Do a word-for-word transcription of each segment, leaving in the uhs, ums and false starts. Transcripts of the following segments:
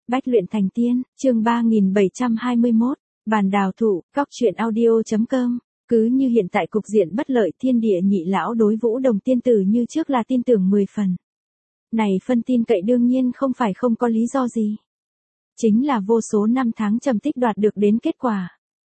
Bách luyện thành tiên, chương ba nghìn bảy trăm hai mươi mốt, bàn đào thụ, cóc truyện audio.com. Cứ như hiện tại cục diện bất lợi, thiên địa nhị lão đối Vũ Đồng tiên tử như trước là tin tưởng mười phần. Này phân tin cậy đương nhiên không phải không có lý do gì. Chính là vô số năm tháng trầm tích đoạt được đến kết quả.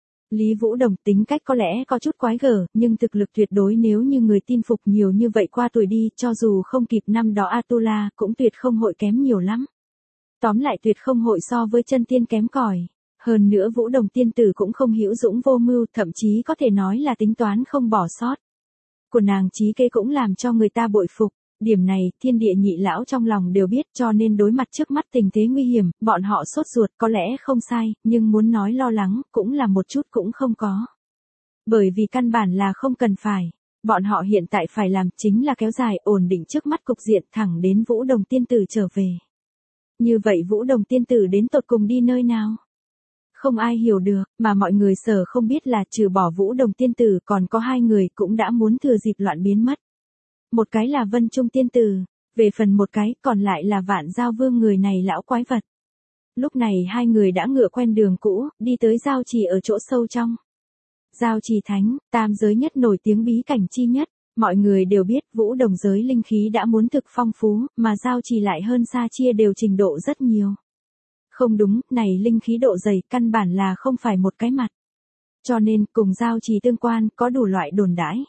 Lý Vũ Đồng tính cách có lẽ có chút quái gở, nhưng thực lực tuyệt đối nếu như người tin phục nhiều như vậy qua tuổi đi, cho dù không kịp năm đó Atula, cũng tuyệt không hội kém nhiều lắm. Tóm lại tuyệt không hội so với chân tiên kém cỏi. Hơn nữa Vũ Đồng tiên tử cũng không hữu dũng vô mưu, thậm chí có thể nói là tính toán không bỏ sót. Của nàng trí kế cũng làm cho người ta bội phục. Điểm này, thiên địa nhị lão trong lòng đều biết, cho nên đối mặt trước mắt tình thế nguy hiểm, bọn họ sốt ruột có lẽ không sai, nhưng muốn nói lo lắng, cũng là một chút cũng không có. Bởi vì căn bản là không cần phải. Bọn họ hiện tại phải làm chính là kéo dài ổn định trước mắt cục diện thẳng đến Vũ Đồng tiên tử trở về. Như vậy Vũ Đồng tiên tử đến tột cùng đi nơi nào? Không ai hiểu được, mà mọi người sở không biết là trừ bỏ Vũ Đồng tiên tử còn có hai người cũng đã muốn thừa dịp loạn biến mất. Một cái là Vân Trung tiên tử, về phần một cái còn lại là Vạn Giao Vương người này lão quái vật. Lúc này hai người đã ngựa quen đường cũ, đi tới giao trì ở chỗ sâu trong. Giao trì thánh, tam giới nhất nổi tiếng bí cảnh chi nhất, mọi người đều biết Vũ Đồng giới linh khí đã muốn thực phong phú, mà giao trì lại hơn xa chia đều trình độ rất nhiều. Không đúng, này linh khí độ dày căn bản là không phải một cái mặt. Cho nên cùng giao trì tương quan có đủ loại đồn đãi.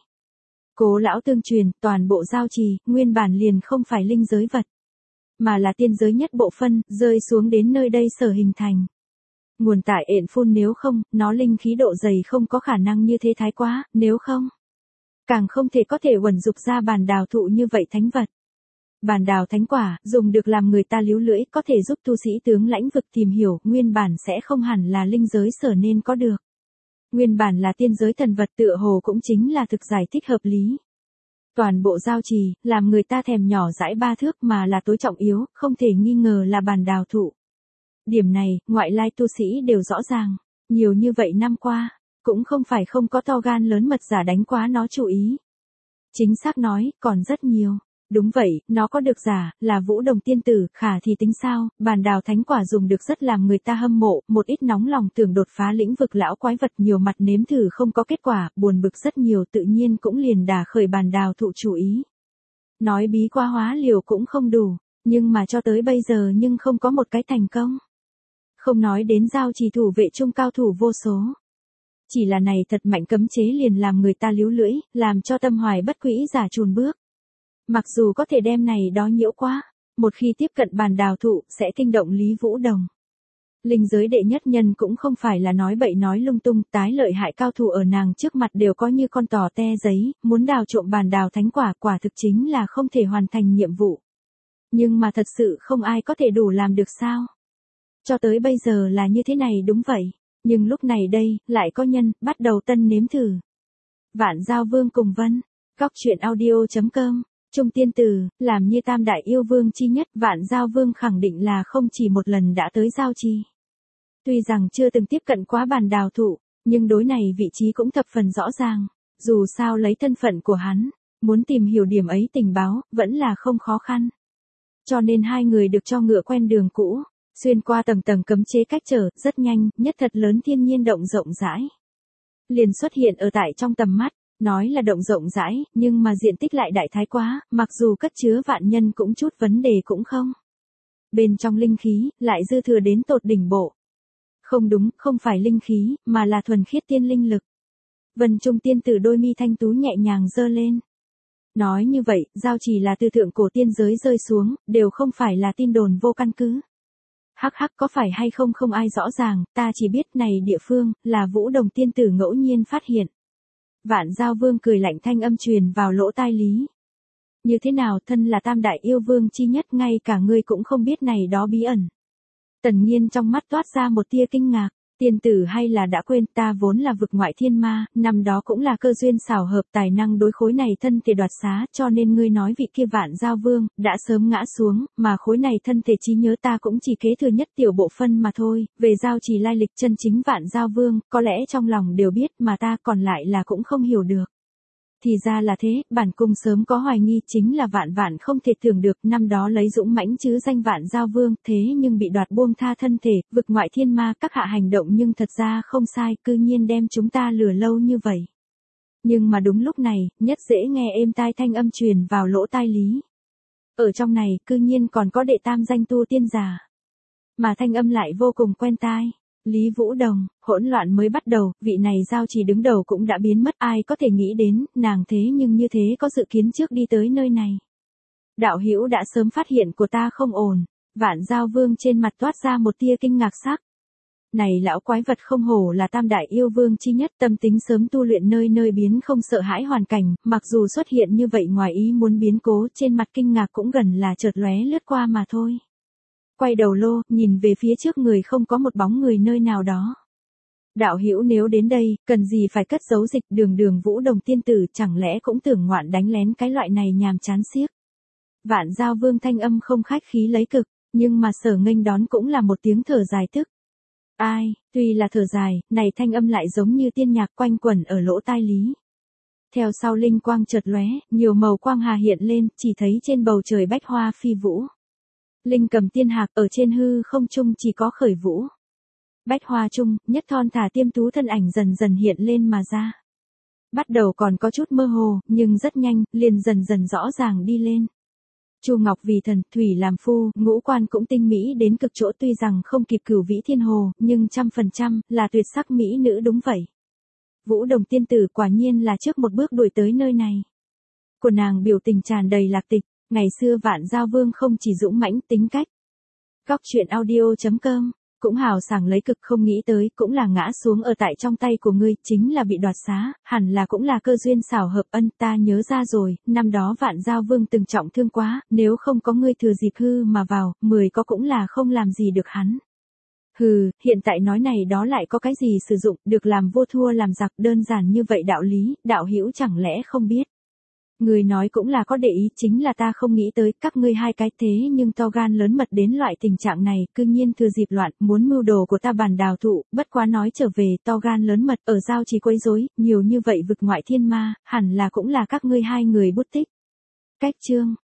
Cố lão tương truyền, toàn bộ giao trì, nguyên bản liền không phải linh giới vật, mà là tiên giới nhất bộ phân, rơi xuống đến nơi đây sở hình thành. Nguồn tại ện phun nếu không, nó linh khí độ dày không có khả năng như thế thái quá, nếu không, càng không thể có thể uẩn dục ra bàn đào thụ như vậy thánh vật. Bàn đào thánh quả, dùng được làm người ta líu lưỡi, có thể giúp tu sĩ tướng lãnh vực tìm hiểu, nguyên bản sẽ không hẳn là linh giới sở nên có được. Nguyên bản là tiên giới thần vật tựa hồ cũng chính là thực giải thích hợp lý. Toàn bộ giao trì, làm người ta thèm nhỏ dãi ba thước mà là tối trọng yếu, không thể nghi ngờ là bàn đào thụ. Điểm này, ngoại lai tu sĩ đều rõ ràng, nhiều như vậy năm qua, cũng không phải không có to gan lớn mật giả đánh quá nó chủ ý. Chính xác nói, còn rất nhiều. Đúng vậy, nó có được giả, là Vũ Đồng tiên tử, khả thì tính sao, bàn đào thánh quả dùng được rất làm người ta hâm mộ, một ít nóng lòng tưởng đột phá lĩnh vực lão quái vật nhiều mặt nếm thử không có kết quả, buồn bực rất nhiều tự nhiên cũng liền đả khởi bàn đào thụ chủ ý. Nói bí qua hóa liều cũng không đủ, nhưng mà cho tới bây giờ nhưng không có một cái thành công. Không nói đến giao trì thủ vệ trung cao thủ vô số. Chỉ là này thật mạnh cấm chế liền làm người ta líu lưỡi, làm cho tâm hoài bất quỹ giả chùn bước. Mặc dù có thể đem này đó nhiễu quá, một khi tiếp cận bàn đào thụ sẽ kinh động Lý Vũ Đồng. Linh giới đệ nhất nhân cũng không phải là nói bậy nói lung tung, tái lợi hại cao thủ ở nàng trước mặt đều có như con tò te giấy, muốn đào trộm bàn đào thánh quả quả thực chính là không thể hoàn thành nhiệm vụ. Nhưng mà thật sự không ai có thể đủ làm được sao? Cho tới bây giờ là như thế này đúng vậy, nhưng lúc này đây, lại có nhân, bắt đầu tân nếm thử. Vạn Giao Vương cùng Vân, cóc truyện audio.com. Trung tiên tử, làm như tam đại yêu vương chi nhất, Vạn Giao Vương khẳng định là không chỉ một lần đã tới giao trì. Tuy rằng chưa từng tiếp cận quá bàn đào thụ, nhưng đối này vị trí cũng thập phần rõ ràng. Dù sao lấy thân phận của hắn, muốn tìm hiểu điểm ấy tình báo, vẫn là không khó khăn. Cho nên hai người được cho ngựa quen đường cũ, xuyên qua tầng tầng cấm chế cách trở, rất nhanh, nhất thật lớn thiên nhiên động rộng rãi. Liền xuất hiện ở tại trong tầm mắt. Nói là động rộng rãi, nhưng mà diện tích lại đại thái quá, mặc dù cất chứa vạn nhân cũng chút vấn đề cũng không. Bên trong linh khí, lại dư thừa đến tột đỉnh bộ. Không đúng, không phải linh khí, mà là thuần khiết tiên linh lực. Vân Trung tiên tử đôi mi thanh tú nhẹ nhàng giơ lên. Nói như vậy, giao trì là từ thượng cổ tiên giới rơi xuống, đều không phải là tin đồn vô căn cứ. Hắc hắc có phải hay không không ai rõ ràng, ta chỉ biết này địa phương, là Vũ Đồng tiên tử ngẫu nhiên phát hiện. Vạn Giao Vương cười lạnh thanh âm truyền vào lỗ tai Lý. Như thế nào thân là tam đại yêu vương chi nhất ngay cả ngươi cũng không biết này đó bí ẩn. Tần Nhiên trong mắt toát ra một tia kinh ngạc, tiên tử hay là đã quên ta vốn là vực ngoại thiên ma, năm đó cũng là cơ duyên xảo hợp tài năng đối khối này thân thể đoạt xá cho nên ngươi nói vị kia Vạn Giao Vương đã sớm ngã xuống, mà khối này thân thể trí nhớ ta cũng chỉ kế thừa nhất tiểu bộ phân mà thôi, về giao trì lai lịch chân chính Vạn Giao Vương, có lẽ trong lòng đều biết mà ta còn lại là cũng không hiểu được. Thì ra là thế, bản cung sớm có hoài nghi, chính là vạn vạn không thể tưởng được, năm đó lấy dũng mãnh chứ danh Vạn Giao Vương, thế nhưng bị đoạt buông tha thân thể, vực ngoại thiên ma, các hạ hành động nhưng thật ra không sai, cư nhiên đem chúng ta lừa lâu như vậy. Nhưng mà đúng lúc này, nhất dễ nghe êm tai thanh âm truyền vào lỗ tai Lý. Ở trong này, cư nhiên còn có đệ tam danh tu tiên giả. Mà thanh âm lại vô cùng quen tai. Lý Vũ Đồng, hỗn loạn mới bắt đầu, vị này giao chỉ đứng đầu cũng đã biến mất, ai có thể nghĩ đến, nàng thế nhưng như thế có dự kiến trước đi tới nơi này. Đạo hữu đã sớm phát hiện của ta không ổn, Vạn Giao Vương trên mặt toát ra một tia kinh ngạc sắc. Này lão quái vật không hổ là tam đại yêu vương chi nhất, tâm tính sớm tu luyện nơi nơi biến không sợ hãi hoàn cảnh, mặc dù xuất hiện như vậy ngoài ý muốn biến cố, trên mặt kinh ngạc cũng gần là chợt lóe lướt qua mà thôi. Quay đầu lô, nhìn về phía trước người không có một bóng người nơi nào đó. Đạo hữu nếu đến đây, cần gì phải cất giấu dịch, đường đường Vũ Đồng tiên tử, chẳng lẽ cũng tưởng ngoạn đánh lén cái loại này nhàm chán xiếc. Vạn Giao Vương thanh âm không khách khí lấy cực, nhưng mà Sở nghênh đón cũng là một tiếng thở dài tức. Ai, tuy là thở dài, này thanh âm lại giống như tiên nhạc quanh quẩn ở lỗ tai Lý. Theo sau linh quang chợt lóe, nhiều màu quang hà hiện lên, chỉ thấy trên bầu trời bách hoa phi vũ. Linh cầm tiên hạc ở trên hư không trung chỉ có khởi vũ. Bách hoa trung, nhất thon thả tiêm tú thân ảnh dần dần hiện lên mà ra. Bắt đầu còn có chút mơ hồ, nhưng rất nhanh, liền dần dần rõ ràng đi lên. Chu Ngọc vì thần, thủy làm phu, ngũ quan cũng tinh mỹ đến cực chỗ, tuy rằng không kịp Cửu Vĩ Thiên Hồ, nhưng trăm phần trăm là tuyệt sắc mỹ nữ đúng vậy. Vũ Đồng tiên tử quả nhiên là trước một bước đuổi tới nơi này. Của nàng biểu tình tràn đầy lạc tịch, ngày xưa Vạn Giao Vương không chỉ dũng mãnh tính cách. Cóc truyện audio chấm com cũng hào sảng lấy cực, không nghĩ tới, cũng là ngã xuống ở tại trong tay của ngươi, chính là bị đoạt xá, hẳn là cũng là cơ duyên xảo hợp. Ân, ta nhớ ra rồi, năm đó Vạn Giao Vương từng trọng thương quá, nếu không có ngươi thừa dịp hư mà vào, mười có cũng là không làm gì được hắn. Hừ, hiện tại nói này đó lại có cái gì sử dụng, được làm vua thua làm giặc, đơn giản như vậy đạo lý, đạo hữu chẳng lẽ không biết. Người nói cũng là có để ý, chính là ta không nghĩ tới, các ngươi hai cái thế nhưng to gan lớn mật đến loại tình trạng này, cư nhiên thừa dịp loạn, muốn mưu đồ của ta Bàn Đào Thụ, bất quá nói trở về, to gan lớn mật, ở giao chỉ quấy rối, nhiều như vậy vực ngoại thiên ma, hẳn là cũng là các ngươi hai người bút tích. Cách chương